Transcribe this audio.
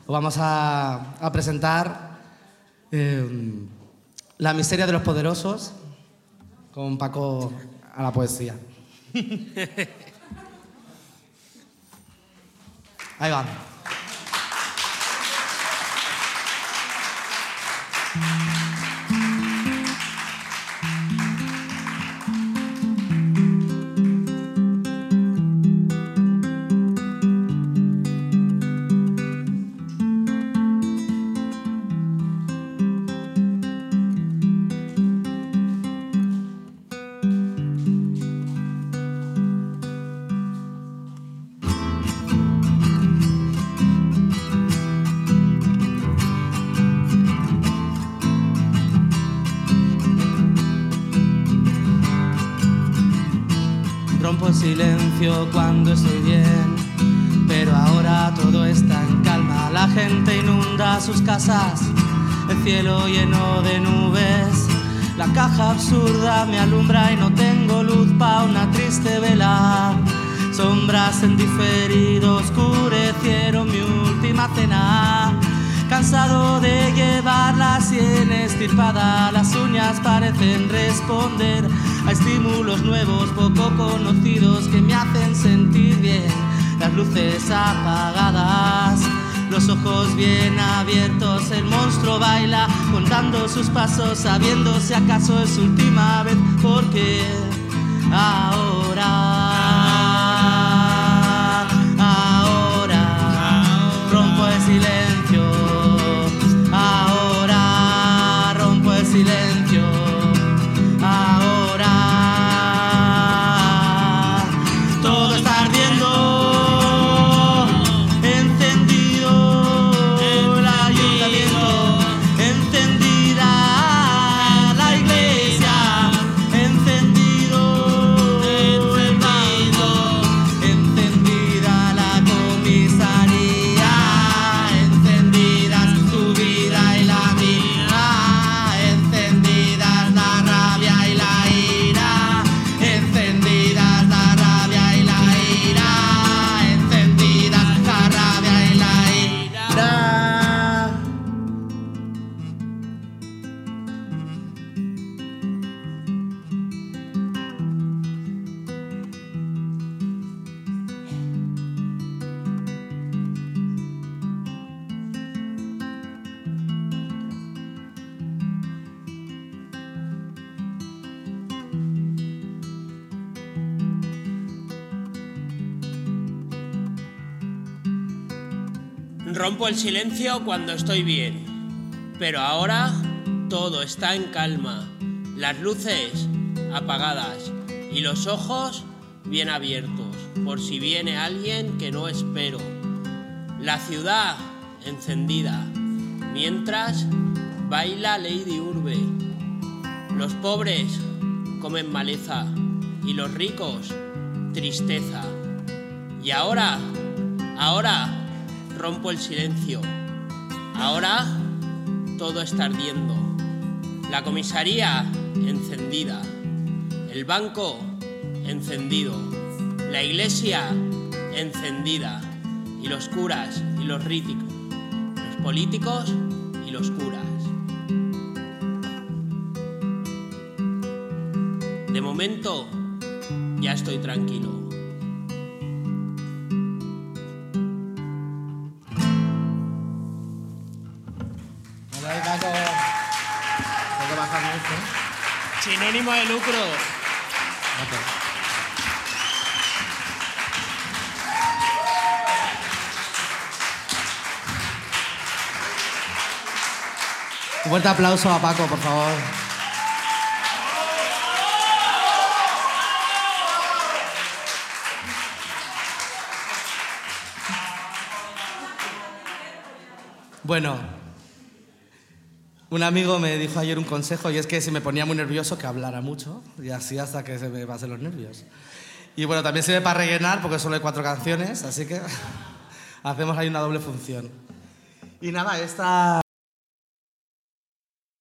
vamos a presentar La miseria de los poderosos con Paco a la poesía. Ahí va. Rompo el silencio cuando estoy bien, pero ahora todo está en calma. La gente inunda sus casas, el cielo lleno de nubes. La caja absurda me alumbra y no tengo luz pa' una triste vela. Sombras en diferido oscurecieron mi última cena. Cansado de llevar la sien estirpada, las uñas parecen responder a estímulos nuevos poco conocidos que me hacen sentir bien. Las luces apagadas, los ojos bien abiertos, el monstruo baila contando sus pasos, sabiendo si acaso es su última vez, porque ahora rompo el silencio. Silencio, ahora todo está ardiendo, encendido el ayuntamiento, encendida la iglesia, encendido el banco, encendida la comisaría, encendidas tu vida y la mía. Rompo el silencio cuando estoy bien, pero ahora todo está en calma, las luces apagadas y los ojos bien abiertos, por si viene alguien que no espero. La ciudad encendida, mientras baila Lady Urbe. Los pobres comen maleza y los ricos tristeza. Y ahora rompo el silencio. Ahora todo está ardiendo. La comisaría encendida. El banco encendido. La iglesia encendida. Y los curas y los ricos. Los políticos y los curas. De momento ya estoy tranquilo. Sinónimo de lucro. Okay. Un fuerte aplauso a Paco, por favor. Bueno. Un amigo me dijo ayer un consejo y es que si me ponía muy nervioso que hablara mucho y así hasta que se me pasen los nervios. Y bueno, también sirve para rellenar porque solo hay 4 canciones, así que hacemos ahí una doble función. Y nada, esta...